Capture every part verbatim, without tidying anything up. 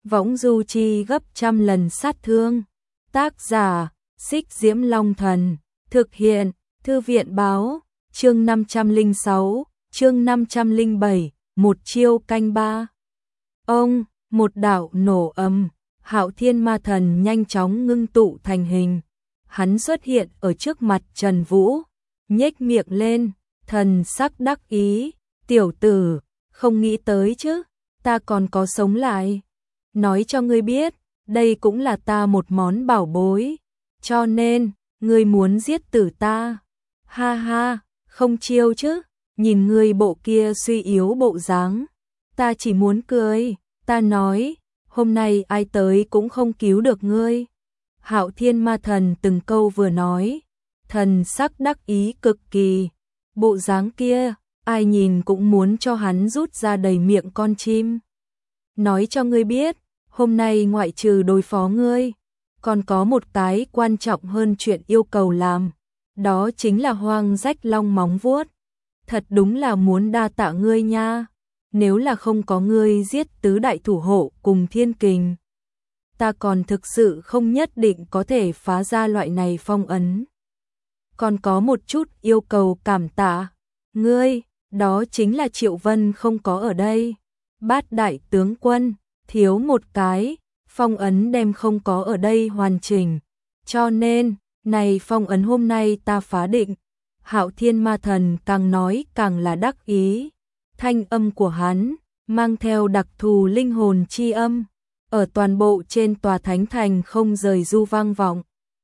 võng du chi gấp trăm lần sát thương. Tác giả, Xích Diễm Long Thần, thực hiện, Thư viện báo, chương năm trăm lẻ sáu, chương năm trăm lẻ bảy, một chiêu canh ba. Ông, một đạo nổ ầm, Hạo Thiên Ma Thần nhanh chóng ngưng tụ thành hình. Hắn xuất hiện ở trước mặt Trần Vũ, nhếch miệng lên, thần sắc đắc ý, tiểu tử, không nghĩ tới chứ, ta còn có sống lại. Nói cho ngươi biết, đây cũng là ta một món bảo bối, cho nên, ngươi muốn giết tử ta. Ha ha, không chiêu chứ, nhìn ngươi bộ kia suy yếu bộ dáng, ta chỉ muốn cười, ta nói, hôm nay ai tới cũng không cứu được ngươi. Hạo Thiên Ma Thần từng câu vừa nói, thần sắc đắc ý cực kỳ, bộ dáng kia, ai nhìn cũng muốn cho hắn rút ra đầy miệng con chim. Nói cho ngươi biết, hôm nay ngoại trừ đối phó ngươi, còn có một cái quan trọng hơn chuyện yêu cầu làm, đó chính là hoang rách long móng vuốt. Thật đúng là muốn đa tạ ngươi nha, nếu là không có ngươi giết tứ đại thủ hộ cùng thiên kình, ta còn thực sự không nhất định có thể phá ra loại này phong ấn. Còn có một chút yêu cầu cảm tạ, ngươi, đó chính là Triệu Vân không có ở đây. Bát đại tướng quân, thiếu một cái, phong ấn đem không có ở đây hoàn chỉnh, cho nên, này phong ấn hôm nay ta phá định. Hạo Thiên Ma Thần càng nói càng là đắc ý, thanh âm của hắn mang theo đặc thù linh hồn chi âm, ở toàn bộ trên tòa thánh thành không rời du vang vọng.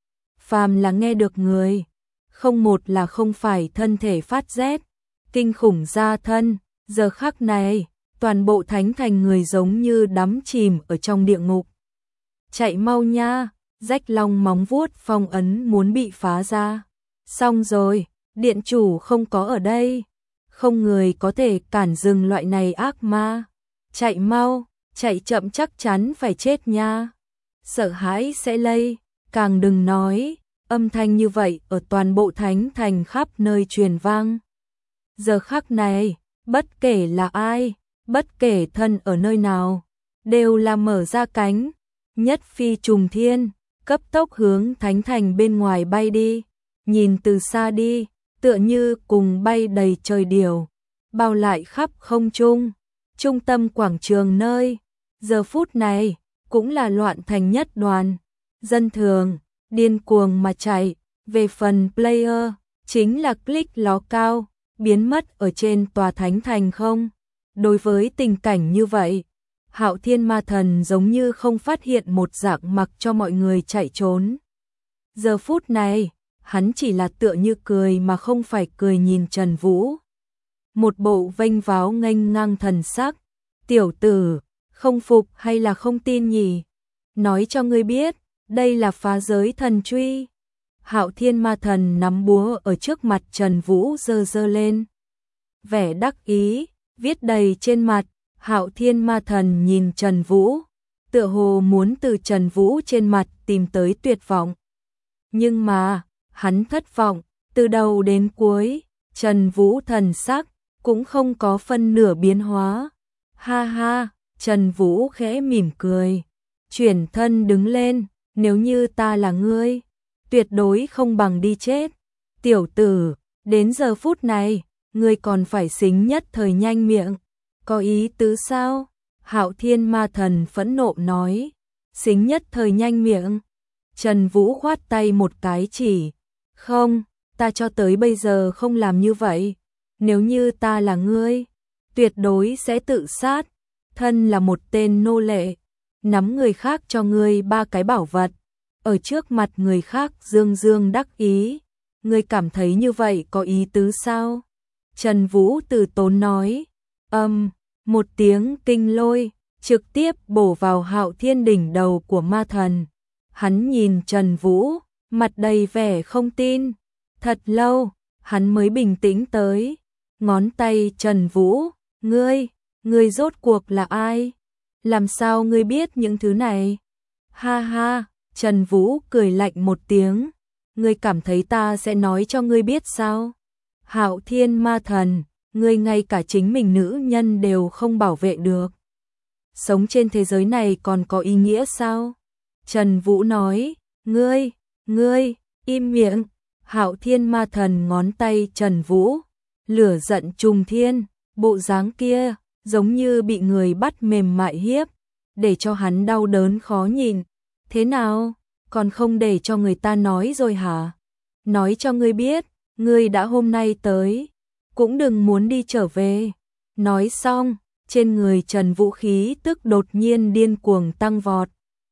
Phàm là nghe được người, không một là không phải thân thể phát rét, kinh khủng ra thân. Giờ khắc này, toàn bộ thánh thành người giống như đắm chìm ở trong địa ngục. Chạy mau nha, rách long móng vuốt phong ấn muốn bị phá ra. Xong rồi, điện chủ không có ở đây, không người có thể cản dừng loại này ác ma. Chạy mau, chạy chậm chắc chắn phải chết nha. Sợ hãi sẽ lây, càng đừng nói, âm thanh như vậy ở toàn bộ thánh thành khắp nơi truyền vang. Giờ khắc này, bất kể là ai, bất kể thân ở nơi nào, đều là mở ra cánh, nhất phi trùng thiên, cấp tốc hướng thánh thành bên ngoài bay đi. Nhìn từ xa đi, tựa như cùng bay đầy trời điều, bao lại khắp không trung. Trung tâm quảng trường nơi, giờ phút này, cũng là loạn thành nhất đoàn. Dân thường, điên cuồng mà chạy, về phần player, chính là click ló cao, biến mất ở trên tòa thánh thành không. Đối với tình cảnh như vậy, Hạo Thiên Ma Thần giống như không phát hiện một dạng mặc cho mọi người chạy trốn. Giờ phút này, hắn chỉ là tựa như cười mà không phải cười nhìn Trần Vũ. Một bộ vênh váo nghênh ngang thần sắc, tiểu tử, không phục hay là không tin nhỉ? Nói cho ngươi biết, đây là phá giới thần truy. Hạo Thiên Ma Thần nắm búa ở trước mặt Trần Vũ giơ giơ lên. Vẻ đắc ý, viết đầy trên mặt, Hạo Thiên Ma Thần nhìn Trần Vũ, tựa hồ muốn từ Trần Vũ trên mặt tìm tới tuyệt vọng. Nhưng mà, hắn thất vọng, từ đầu đến cuối, Trần Vũ thần sắc cũng không có phân nửa biến hóa. Ha ha, Trần Vũ khẽ mỉm cười, chuyển thân đứng lên, nếu như ta là ngươi, tuyệt đối không bằng đi chết. Tiểu tử, đến giờ phút này, ngươi còn phải xính nhất thời nhanh miệng, có ý tứ sao? Hạo Thiên Ma Thần phẫn nộ nói, xính nhất thời nhanh miệng. Trần Vũ khoát tay một cái chỉ, không, ta cho tới bây giờ không làm như vậy, nếu như ta là ngươi, tuyệt đối sẽ tự sát. Thân là một tên nô lệ, nắm người khác cho ngươi ba cái bảo vật, ở trước mặt người khác dương dương đắc ý, ngươi cảm thấy như vậy có ý tứ sao? Trần Vũ từ tốn nói, âm, một tiếng kinh lôi, trực tiếp bổ vào Hạo Thiên đỉnh đầu của ma thần. Hắn nhìn Trần Vũ, mặt đầy vẻ không tin, thật lâu, hắn mới bình tĩnh tới, ngón tay Trần Vũ, ngươi, ngươi rốt cuộc là ai? Làm sao ngươi biết những thứ này? Ha ha, Trần Vũ cười lạnh một tiếng, ngươi cảm thấy ta sẽ nói cho ngươi biết sao? Hạo Thiên Ma Thần, ngươi ngay cả chính mình nữ nhân đều không bảo vệ được. sống trên thế giới này còn có ý nghĩa sao? Trần Vũ nói, ngươi, ngươi, im miệng. Hạo Thiên Ma Thần ngón tay Trần Vũ, lửa giận trùng thiên, bộ dáng kia giống như bị người bắt mềm mại hiếp, để cho hắn đau đớn khó nhịn. Thế nào, còn không để cho người ta nói rồi hả? Nói cho ngươi biết, ngươi đã hôm nay tới, cũng đừng muốn đi trở về. Nói xong, trên người Trần Vũ khí tức đột nhiên điên cuồng tăng vọt.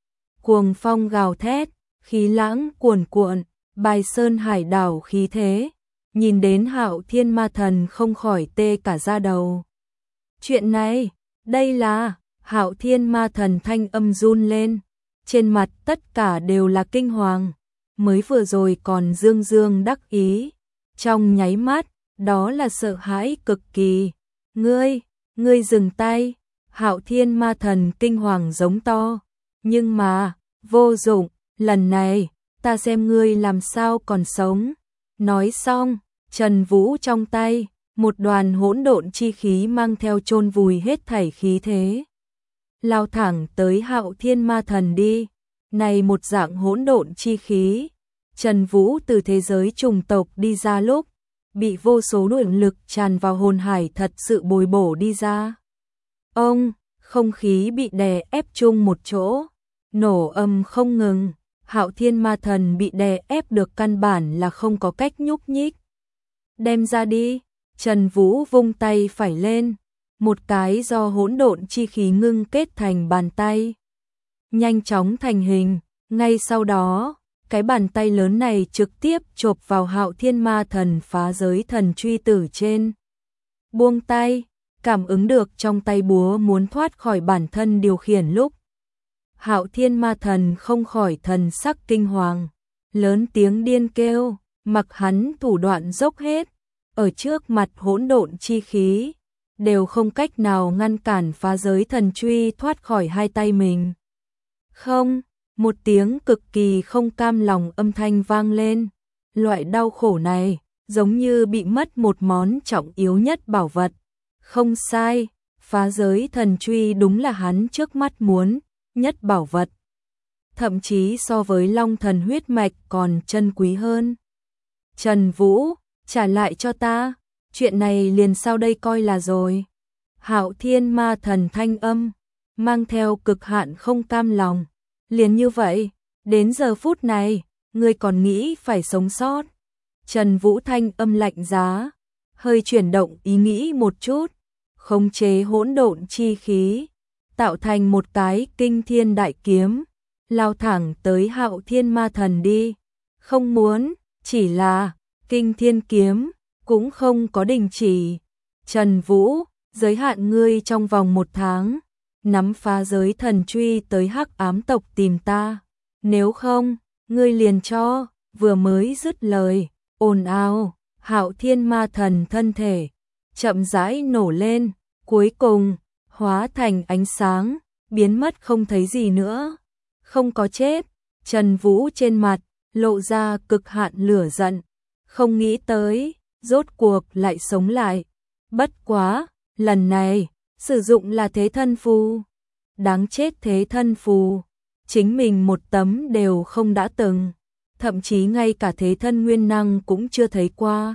Cuồng phong gào thét, khí lãng cuồn cuộn, bài sơn hải đảo khí thế. Nhìn đến Hạo Thiên Ma Thần không khỏi tê cả da đầu. Chuyện này, đây là... Hạo Thiên Ma Thần thanh âm run lên, trên mặt tất cả đều là kinh hoàng, mới vừa rồi còn dương dương đắc ý, trong nháy mắt, đó là sợ hãi cực kỳ. Ngươi, ngươi dừng tay. Hạo Thiên Ma Thần kinh hoàng giống to, nhưng mà, vô dụng, lần này, ta xem ngươi làm sao còn sống. Nói xong, Trần Vũ trong tay, một đoàn hỗn độn chi khí mang theo chôn vùi hết thảy khí thế, lao thẳng tới Hạo Thiên Ma Thần đi. Này một dạng hỗn độn chi khí, Trần Vũ từ thế giới trùng tộc đi ra lúc, bị vô số luồng lực tràn vào hồn hải thật sự bồi bổ đi ra. Ông, không khí bị đè ép chung một chỗ, nổ âm không ngừng. Hạo Thiên Ma Thần bị đè ép được căn bản là không có cách nhúc nhích. Đem ra đi. Trần Vũ vung tay phải lên, một cái do hỗn độn chi khí ngưng kết thành bàn tay, nhanh chóng thành hình. Ngay sau đó, cái bàn tay lớn này trực tiếp chộp vào Hạo Thiên Ma Thần phá giới thần truy tử trên. Buông tay, cảm ứng được trong tay búa muốn thoát khỏi bản thân điều khiển lúc, Hạo Thiên Ma Thần không khỏi thần sắc kinh hoàng, lớn tiếng điên kêu, mặc hắn thủ đoạn dốc hết, ở trước mặt hỗn độn chi khí, đều không cách nào ngăn cản phá giới thần truy thoát khỏi hai tay mình. Không, một tiếng cực kỳ không cam lòng âm thanh vang lên, loại đau khổ này, giống như bị mất một món trọng yếu nhất bảo vật. Không sai, phá giới thần truy đúng là hắn trước mắt muốn nhất bảo vật. Thậm chí so với Long Thần huyết mạch còn chân quý hơn. Trần Vũ, trả lại cho ta, chuyện này liền sau đây coi là rồi. Hạo Thiên Ma Thần thanh âm, mang theo cực hạn không cam lòng. Liền như vậy, đến giờ phút này, ngươi còn nghĩ phải sống sót. Trần Vũ thanh âm lạnh giá, hơi chuyển động ý nghĩ một chút, khống chế hỗn độn chi khí, tạo thành một cái kinh thiên đại kiếm, lao thẳng tới Hạo Thiên Ma Thần đi. Không muốn, chỉ là kinh thiên kiếm, cũng không có đình chỉ. Trần Vũ, giới hạn ngươi trong vòng một tháng, nắm phá giới thần truy tới Hắc Ám tộc tìm ta. Nếu không, ngươi liền cho. Vừa mới dứt lời, ồn ào, Hạo Thiên Ma Thần thân thể chậm rãi nổ lên, cuối cùng hóa thành ánh sáng, biến mất không thấy gì nữa. Không có chết. Trần Vũ trên mặt lộ ra cực hạn lửa giận, không nghĩ tới, rốt cuộc lại sống lại. Bất quá, lần này, sử dụng là thế thân phù. Đáng chết thế thân phù, chính mình một tấm đều không đã từng, thậm chí ngay cả thế thân nguyên năng cũng chưa thấy qua.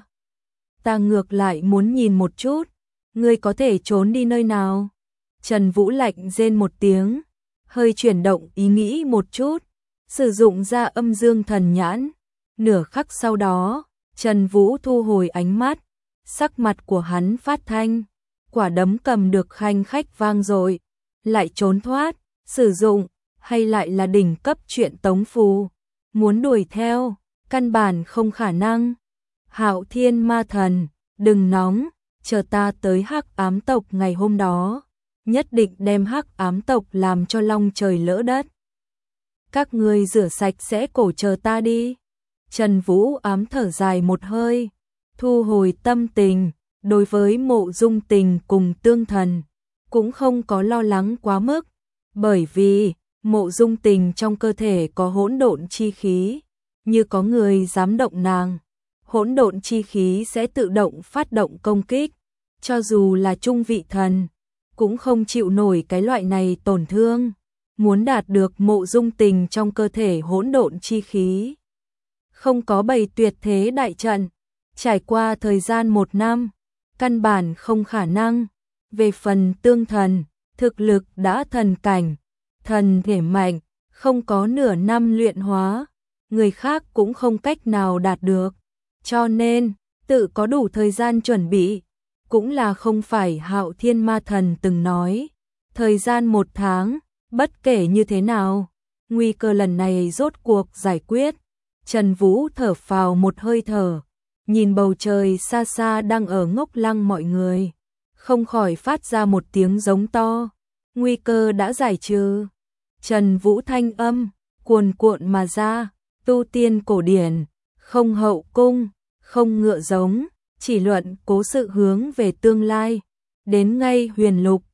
Ta ngược lại muốn nhìn một chút, ngươi có thể trốn đi nơi nào? Trần Vũ lạnh rên một tiếng, hơi chuyển động ý nghĩ một chút, sử dụng ra âm dương thần nhãn. Nửa khắc sau đó, Trần Vũ thu hồi ánh mắt, sắc mặt của hắn phát thanh, quả đấm cầm được khanh khách vang dội, lại trốn thoát, sử dụng, hay lại là đỉnh cấp truyện tống phù, muốn đuổi theo, căn bản không khả năng. Hạo Thiên Ma Thần, đừng nóng, chờ ta tới Hắc Ám tộc ngày hôm đó, nhất định đem Hắc Ám tộc làm cho long trời lỡ đất. Các ngươi rửa sạch sẽ cổ chờ ta đi. Trần Vũ ám thở dài một hơi, thu hồi tâm tình, đối với Mộ Dung Tình cùng Tương Thần, cũng không có lo lắng quá mức, bởi vì Mộ Dung Tình trong cơ thể có hỗn độn chi khí, như có người dám động nàng, hỗn độn chi khí sẽ tự động phát động công kích, cho dù là trung vị thần, cũng không chịu nổi cái loại này tổn thương, muốn đạt được Mộ Dung Tình trong cơ thể hỗn độn chi khí. Không có bày tuyệt thế đại trận, trải qua thời gian một năm, căn bản không khả năng. Về phần tương thần, thực lực đã thần cảnh, thần thể mạnh, không có nửa năm luyện hóa, người khác cũng không cách nào đạt được, cho nên tự có đủ thời gian chuẩn bị. Cũng là không phải Hạo Thiên Ma Thần từng nói, thời gian một tháng, bất kể như thế nào, nguy cơ lần này rốt cuộc giải quyết. Trần Vũ thở phào một hơi thở, nhìn bầu trời xa xa đang ở ngốc lăng mọi người, không khỏi phát ra một tiếng giống to, nguy cơ đã giải trừ. Trần Vũ thanh âm, cuồn cuộn mà ra, tu tiên cổ điển, không hậu cung, không ngựa giống, chỉ luận cố sự hướng về tương lai, đến ngay huyền lục,